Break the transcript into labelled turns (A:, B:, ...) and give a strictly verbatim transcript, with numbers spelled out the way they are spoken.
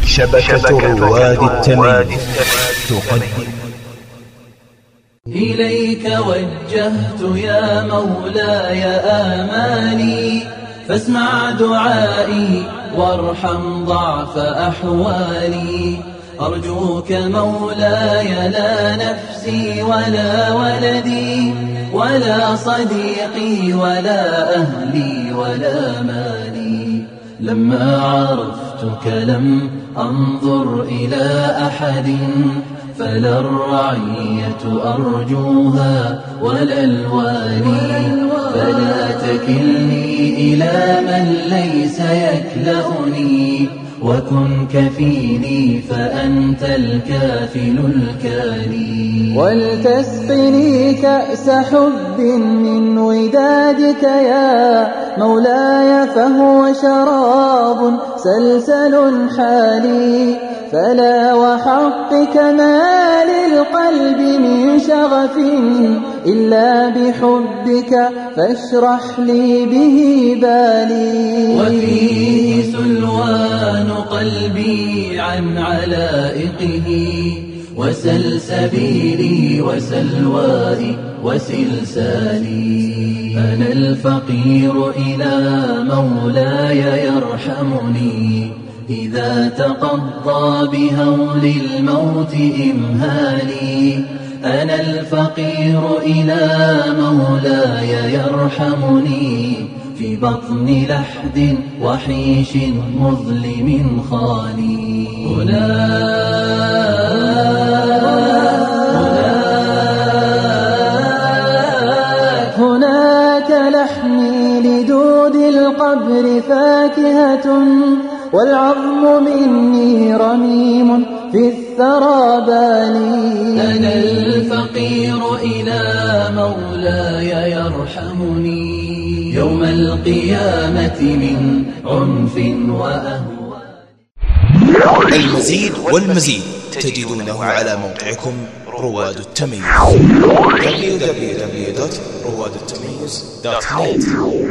A: شبكة رواد التمييز تقدم.
B: إليك وجهت يا مولاي آمالي، فاسمع دعائي وارحم ضعف أحوالي. أرجوك مولاي لا نفسي ولا ولدي ولا صديقي ولا أهلي ولا مالي. لما عرفتك لم أنظر إلى أحد، فلا الرعية أرجوها ولا الوالي. فلا تكلني إلى من ليس يكلأني، وكن كفيلي فأنت الكافل الكالي.
C: ولتسقني كأس حب من ودادك يا مولاي، فهو شراب سلسل حالي. فلا وحقك ما للقلب من شغف إلا بحبك، فاشرح لي به بالي.
B: وفيه سلوان قلبي عن علائقه، وسلسبيلي وسلوائي وسلسالي. أنا الفقير إلى مولاي يرحمني، إذا تقضى بهول الموت إمهالي. أنا الفقير إلى مولاي يرحمني، في بطن لحد وحيش مظلم خالي.
C: هناك هناك لحمي لدود القبر فاكهة، والعظم مني رميم في الثرى بالي.
B: أنا الفقير إلى مولاي يرحمني، يوم القيامة من عنف وأهوال.
A: المزيد والمزيد تجدونه على موقعكم رواد التمييز دبليو دبليو دبليو دوت رواد التمييز دوت نت.